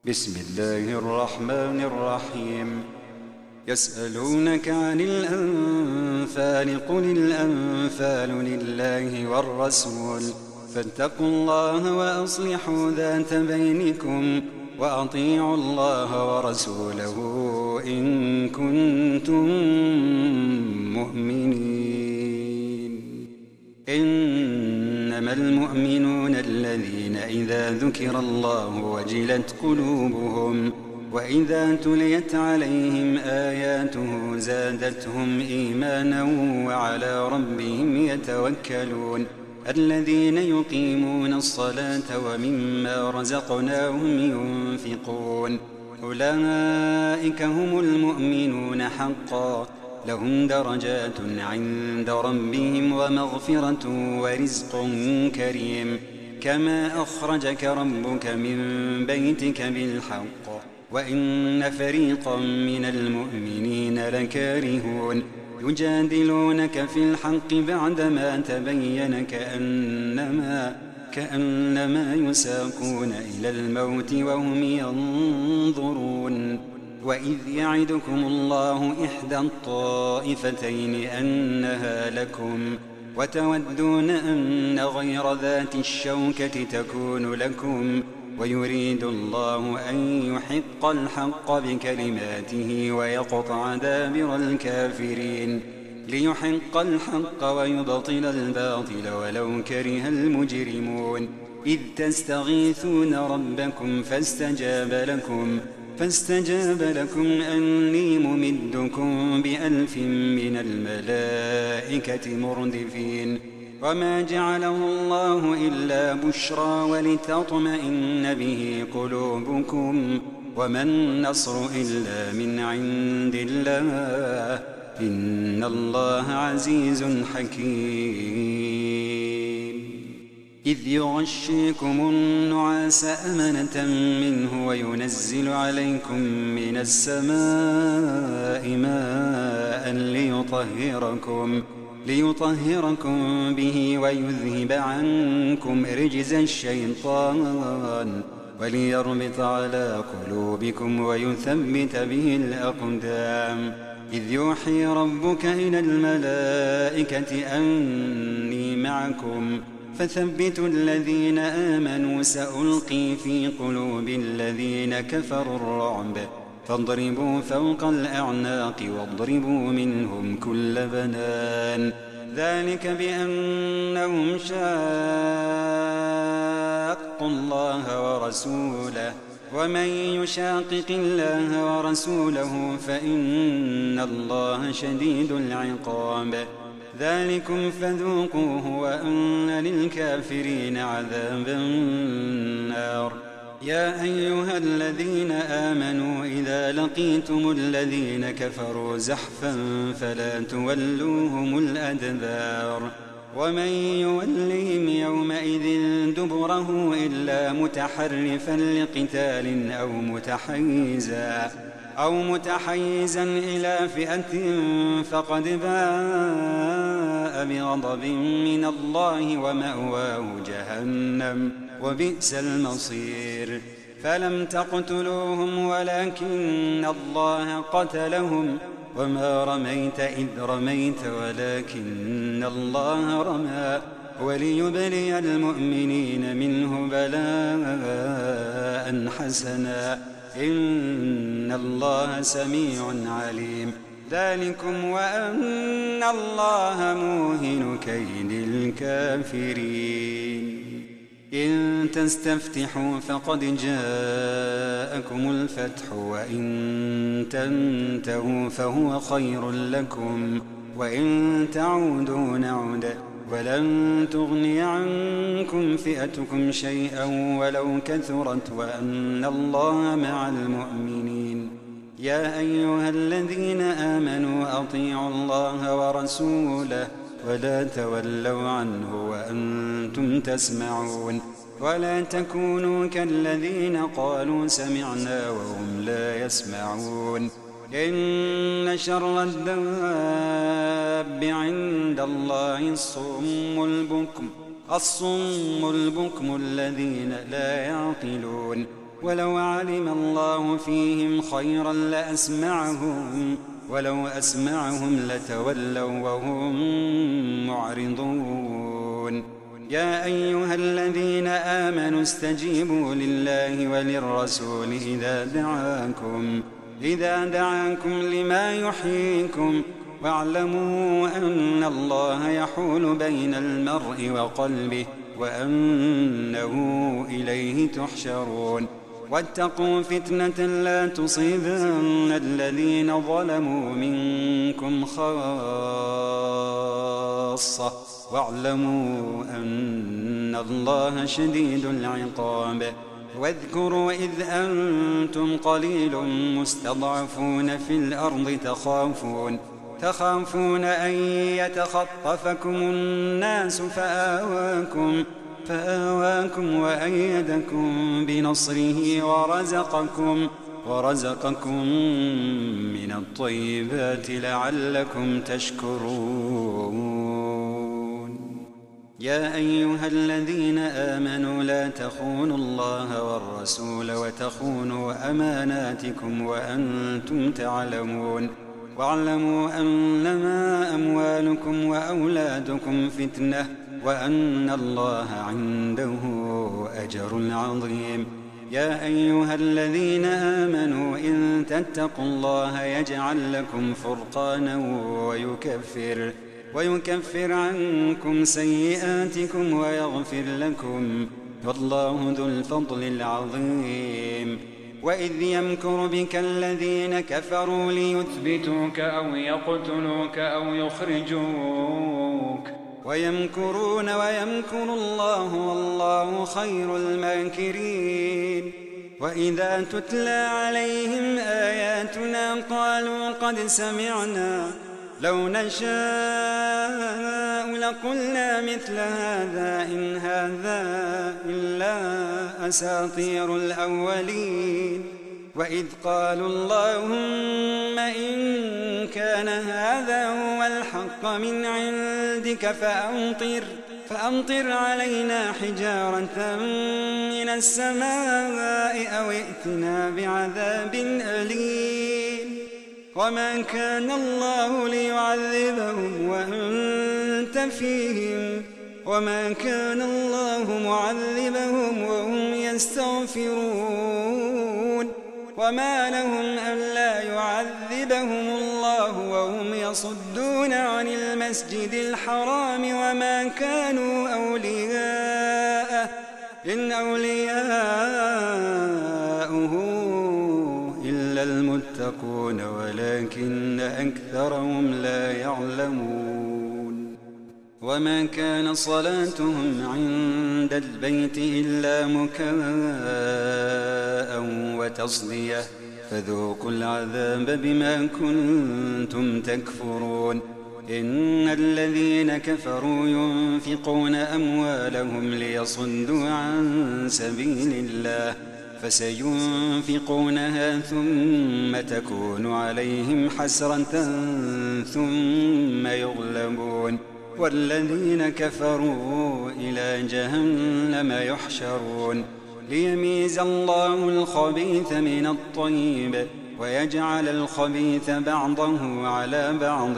بسم الله الرحمن الرحيم. يسألونك عن الأنفال، قل الأنفال لله والرسول، فاتقوا الله وأصلحوا ذات بينكم، وأطيعوا الله ورسوله إن كنتم مؤمنين. إنما المؤمنون الذين إذا ذكر الله وجلت قلوبهم وإذا تليت عليهم آياته زادتهم إيمانا وعلى ربهم يتوكلون. الذين يقيمون الصلاة ومما رزقناهم ينفقون أولئك هم المؤمنون حقا، لهم درجات عند ربهم ومغفرة ورزق كريم. كما أخرجك ربك من بيتك بالحق وإن فريقا من المؤمنين لكارهون. يجادلونك في الحق بعدما تبين كأنما يساقون إلى الموت وهم ينظرون. وإذ يعدكم الله إحدى الطائفتين أنها لكم وتودون أن غير ذات الشوكة تكون لكم، ويريد الله أن يحق الحق بكلماته ويقطع دابر الكافرين، ليحق الحق ويبطل الباطل ولو كره المجرمون. إذ تستغيثون ربكم فاستجاب لكم أني ممدكم ب1000 من الملائكة مردفين. وما جعله الله إلا بشرى ولتطمئن به قلوبكم، وما النصر إلا من عند الله، إن الله عزيز حكيم. إذ يغشيكم النعاس أمنة منه وينزل عليكم من السماء ماء ليطهركم به ويذهب عنكم رجز الشيطان وليربط على قلوبكم ويثبت به الأقدام. إذ يوحي ربك إلى الملائكة أني معكم فثبتوا الذين آمنوا سألقي في قلوب الذين كفروا الرعب فاضربوا فوق الأعناق واضربوا منهم كل بنان. ذلك بأنهم شاقوا الله ورسوله، ومن يشاقق الله ورسوله فإن الله شديد العقاب. ذلكم فذوقوه وأن للكافرين عذاب النار. يا أيها الذين آمنوا إذا لقيتم الذين كفروا زحفا فلا تولوهم الأدبار، ومن يولهم يومئذ دبره إلا متحرفا لقتال أو متحيزا إلى فئة فقد باء بغضب من الله ومأواه جهنم وبئس المصير. فلم تقتلوهم ولكن الله قتلهم، وما رميت إذ رميت ولكن الله رمى، وليبلي المؤمنين منه بلاء حسنا، إن الله سميع عليم. ذلكم وأن الله موهن كيد الكافرين. إن تستفتحوا فقد جاءكم الفتح، وإن تنتهوا فهو خير لكم، وإن تعودوا نعد، ولن تغني عنكم فئتكم شيئا ولو كثرت، وأن الله مع المؤمنين. يا أيها الذين آمنوا أطيعوا الله ورسوله ولا تولوا عنه وأنتم تسمعون. ولا تكونوا كالذين قالوا سمعنا وهم لا يسمعون. إن شر الدواب عند الله الصم البكم الذين لا يعقلون. ولو علم الله فيهم خيرا لأسمعهم ولو أسمعهم لتولوا وهم معرضون يا أيها الذين آمنوا استجيبوا لله وللرسول إذا دعاكم لما يحييكم واعلموا أن الله يحول بين المرء وقلبه وأنه إليه تحشرون واتقوا فتنة لا تصيبن الذين ظلموا منكم خاصة واعلموا أن الله شديد العقاب واذكروا إذ أنتم قليل مستضعفون في الأرض تخافون أن يتخطفكم الناس فآواكم وأيدكم بنصره ورزقكم من الطيبات لعلكم تشكرون يا أيها الذين آمنوا لا تخونوا الله والرسول وتخونوا أماناتكم وأنتم تعلمون واعلموا أنما أموالكم وأولادكم فتنة وأن الله عنده أجر عظيم يا أيها الذين آمنوا إن تتقوا الله يجعل لكم فرقانا ويكفر عنكم سيئاتكم ويغفر لكم والله ذو الفضل العظيم وإذ يمكر بك الذين كفروا ليثبتوك أو يقتلوك أو يخرجوك ويمكرون ويمكر الله والله خير الماكرين وإذا تتلى عليهم آياتنا قالوا قد سمعنا لو نشاء لقلنا مثل هذا إن هذا إلا أساطير الأولين وإذ قالوا اللهم إن كان هذا هو الحق من عندك فأمطر علينا حجارة من السماء أو ائتنا بعذاب أليم وما كان الله ليعذبهم وأنت فيهم وما كان الله معذبهم وهم يستغفرون وما لهم ألا يعذبهم الله وهم يصدون عن المسجد الحرام وما كانوا أولياءه إن أولياؤه إلا المتقون ولكن أكثرهم لا يعلمون وما كان صلاتهم عند البيت إلا مكاء وتصدية فذوقوا العذاب بما كنتم تكفرون إن الذين كفروا ينفقون أموالهم ليصدوا عن سبيل الله فسينفقونها ثم تكون عليهم حسرة ثم يغلبون والذين كفروا إلى جهنم يحشرون ليميز الله الخبيث من الطيب ويجعل الخبيث بعضه على بعض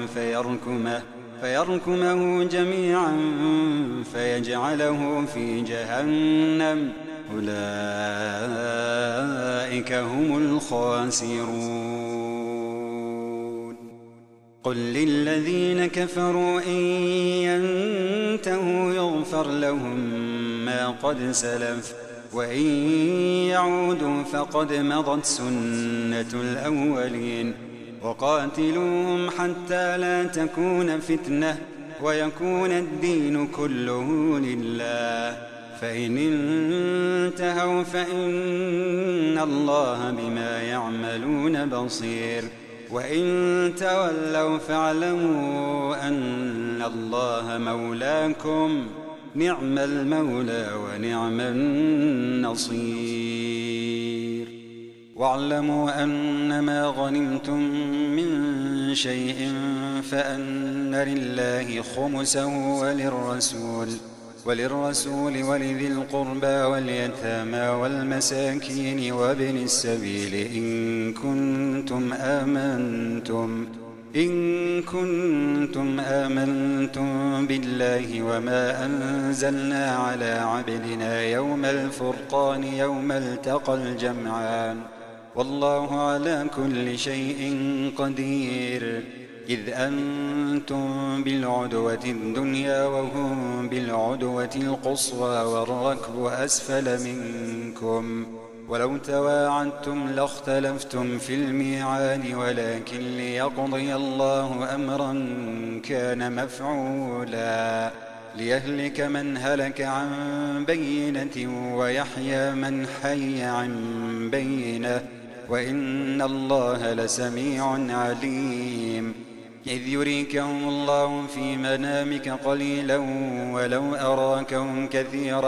فيركمه جميعا فيجعله في جهنم أولئك هم الخاسرون قل للذين كفروا إن ينتهوا يغفر لهم ما قد سلف وإن يعودوا فقد مضت سنة الأولين وقاتلوهم حتى لا تكون فتنة ويكون الدين كله لله فإن انتهوا فإن الله بما يعملون بصير وإن تولوا فاعلموا أن الله مولاكم نعم المولى ونعم النصير واعلموا أنما غنمتم من شيء فأن لله خمسه وللرسول ولذي القربى واليتامى والمساكين وابن السبيل إن كنتم آمنتم بالله وما أنزلنا على عبدنا يوم الفرقان يوم التقى الجمعان والله على كل شيء قدير. إذ أنتم بالعدوة الدنيا وهم بالعدوة القصوى والركب أسفل منكم ولو تواعدتم لاختلفتم في الميعاد ولكن ليقضي الله أمرا كان مفعولا ليهلك من هلك عن بينة ويحيى من حي عن بينة وإن الله لسميع عليم. إذ يريكهم الله في منامك قليلا ولو أراكهم كثيرا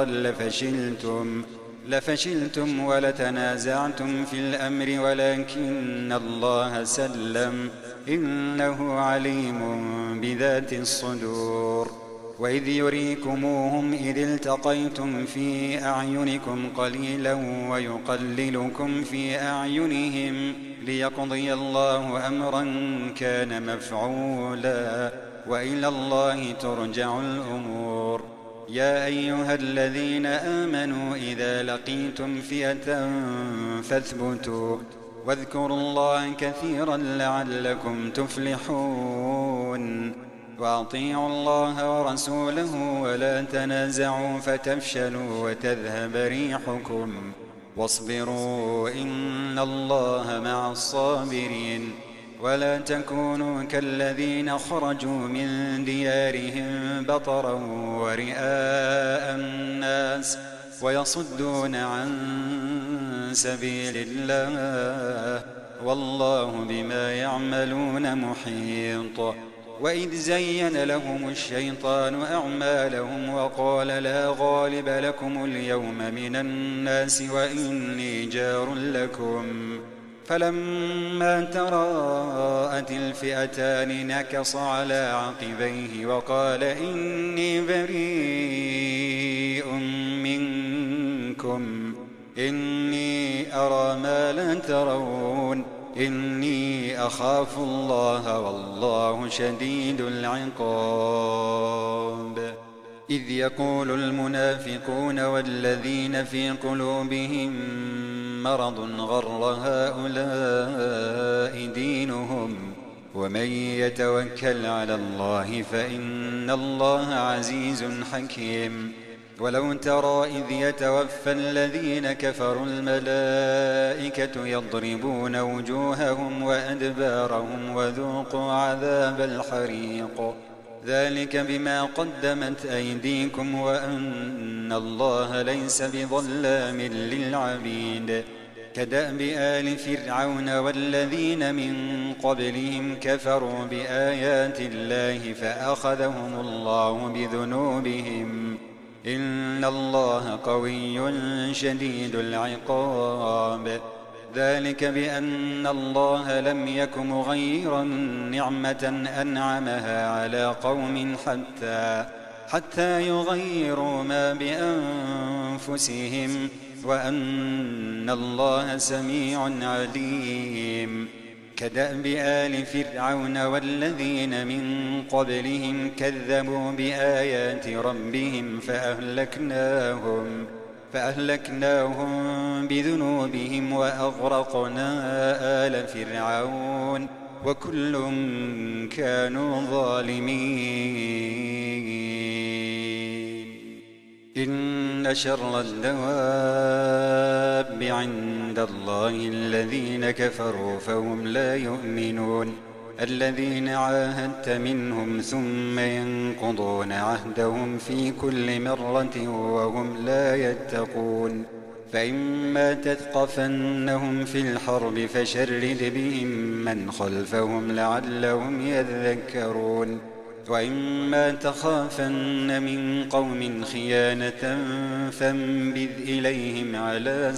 لفشلتم ولتنازعتم في الأمر ولكن الله سلم إنه عليم بذات الصدور. وإذ يريكموهم إذ التقيتم في أعينكم قليلا ويقللكم في أعينهم ليقضي الله أمرا كان مفعولا وإلى الله ترجع الأمور. يا أيها الذين آمنوا إذا لقيتم فئة فاثبتوا واذكروا الله كثيرا لعلكم تفلحون. وأطيعوا الله ورسوله ولا تنازعوا فتفشلوا وتذهب ريحكم واصبروا إن الله مع الصابرين. ولا تكونوا كالذين خرجوا من ديارهم بطرا ورئاء الناس ويصدون عن سبيل الله والله بما يعملون محيط. وإذ زين لهم الشيطان أعمالهم وقال لا غالب لكم اليوم من الناس وإني جار لكم فلما تراءت الفئتان نكص على عقبيه وقال إني بريء منكم إني أرى ما لا ترون إني أخاف الله والله شديد العقاب. إذ يقول المنافقون والذين في قلوبهم مرض غر هؤلاء دينهم ومن يتوكل على الله فإن الله عزيز حكيم. ولو ترى إذ يتوفى الذين كفروا الملائكة يضربون وجوههم وأدبارهم وذوقوا عذاب الحريق ذلك بما قدمت أيديكم وأن الله ليس بظلام للعبيد. كدأب آل فرعون والذين من قبلهم كفروا بآيات الله فأخذهم الله بذنوبهم إن الله قوي شديد العقاب. ذلك بأن الله لم يك مغيرا نعمة أنعمها على قوم حتى يغيروا ما بأنفسهم وأن الله سميع عليم. كدأب آل فرعون والذين من قبلهم كذبوا بآيات ربهم فأهلكناهم بذنوبهم وأغرقنا آل فرعون وكل كانوا ظالمين. إن شر الدواب عند الله الذين كفروا فهم لا يؤمنون الذين عاهدت منهم ثم ينقضون عهدهم في كل مرة وهم لا يتقون. فإما تثقفنهم في الحرب فشرد بهم من خلفهم لعلهم يذكرون. وإما تخافن من قوم خيانة فانبذ إليهم على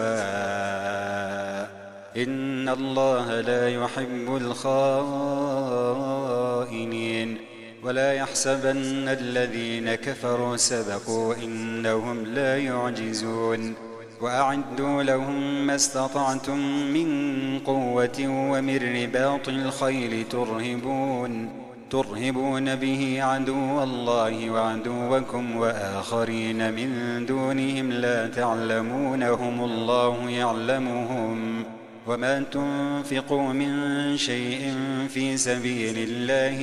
سواء إن الله لا يحب الخائنين. ولا يحسبن الذين كفروا سبقوا إنهم لا يعجزون وأعدوا لهم ما استطعتم من قوة ومن رباط الخيل ترهبون به عدو الله وعدوكم وآخرين من دونهم لا تعلمونهم الله يعلمهم وما تنفقوا من شيء في سبيل الله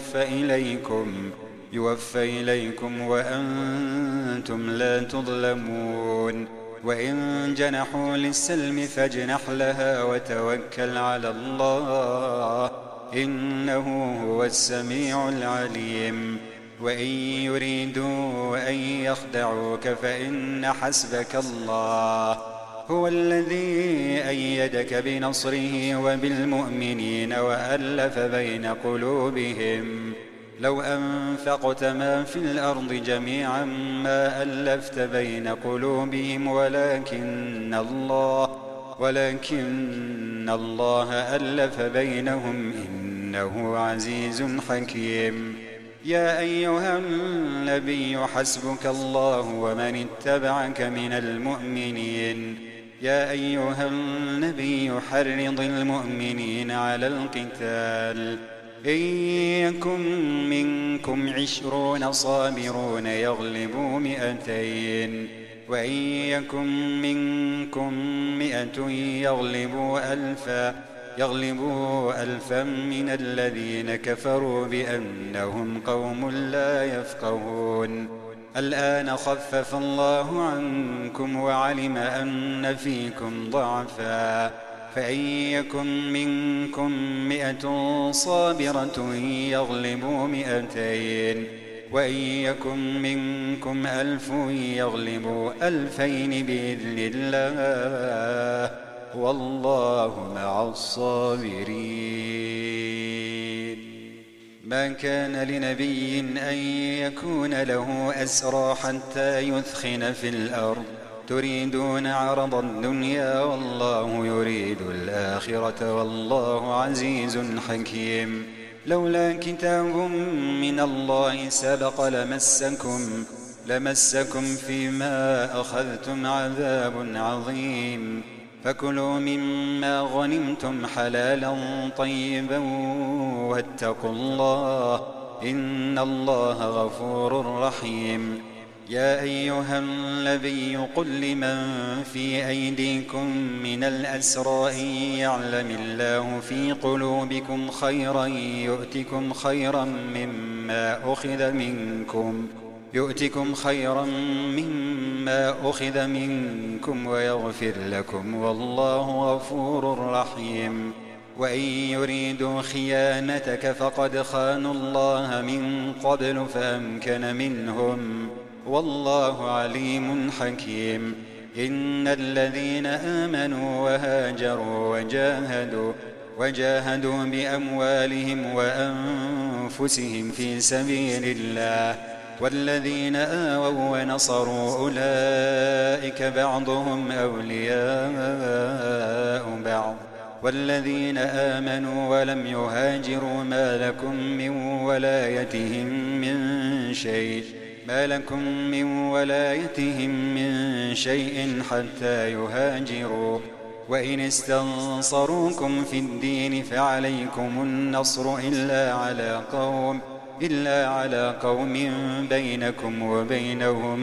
يوفى إليكم وأنتم لا تظلمون وإن جنحوا للسلم فاجنح لها وتوكل على الله إنه هو السميع العليم وإن يريدوا أن يخدعوك فإن حسبك الله هو الذي أيدك بنصره وبالمؤمنين وألف بين قلوبهم لو أنفقت ما في الأرض جميعا ما ألفت بين قلوبهم ولكن الله ألف بينهم إنه عزيز حكيم يا أيها النبي حسبك الله ومن اتبعك من المؤمنين يا أيها النبي حرض المؤمنين على القتال إن يكن منكم 20 صابرون يغلبوا 200 وإن يكن منكم 100 يغلبوا 1000 من الذين كفروا بأنهم قوم لا يفقهون الآن خفف الله عنكم وعلم أن فيكم ضعفا فإن يكن منكم 100 صابرة يغلبوا 200 وإن يكن منكم 1000 يغلبوا 2000 بإذن الله والله مع الصابرين ما كان لنبي أن يكون له أسرى حتى يثخن في الأرض تريدون عرض الدنيا والله يريد الآخرة والله عزيز حكيم لولا كتاب من الله سبق لمسكم فيما أخذتم عذاب عظيم فكلوا مما غنمتم حلالا طيبا واتقوا الله إن الله غفور رحيم يا أيها النبي قل لمن في أيديكم من الأسرى إن يعلم الله في قلوبكم خيرا يؤتكم خيرا مما أخذ منكم ويغفر لكم والله غفور رحيم وإن يريدوا خيانتك فقد خانوا الله من قبل فأمكن منهم والله عليم حكيم إن الذين آمنوا وهاجروا وجاهدوا بأموالهم وأنفسهم في سبيل الله والذين آووا ونصروا أولئك بعضهم أولياء بعض والذين آمنوا ولم يهاجروا ما لكم من ولايتهم من شيء حتى يهاجروا وإن استنصروكم في الدين فعليكم النصر إلا على قوم بينكم وبينهم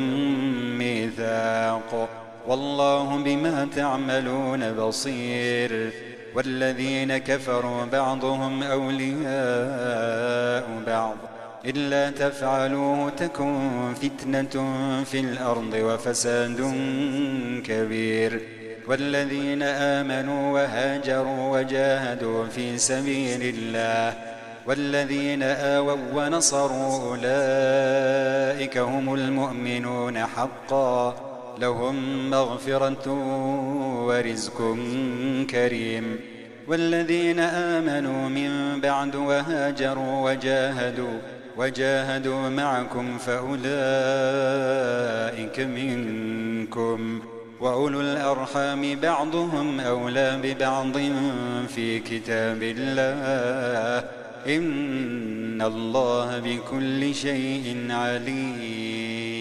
ميثاق والله بما تعملون بصير والذين كفروا بعضهم أولياء بعض إلا تفعلوه تكن فتنة في الأرض وفساد كبير والذين آمنوا وهاجروا وجاهدوا في سبيل الله والذين آووا ونصروا أولئك هم المؤمنون حقا لهم مغفرة ورزق كريم والذين آمنوا من بعد وهاجروا وجاهدوا معكم فأولئك منكم وأولو الأرحام بعضهم أولى ببعض في كتاب الله إن الله بكل شيء عليم.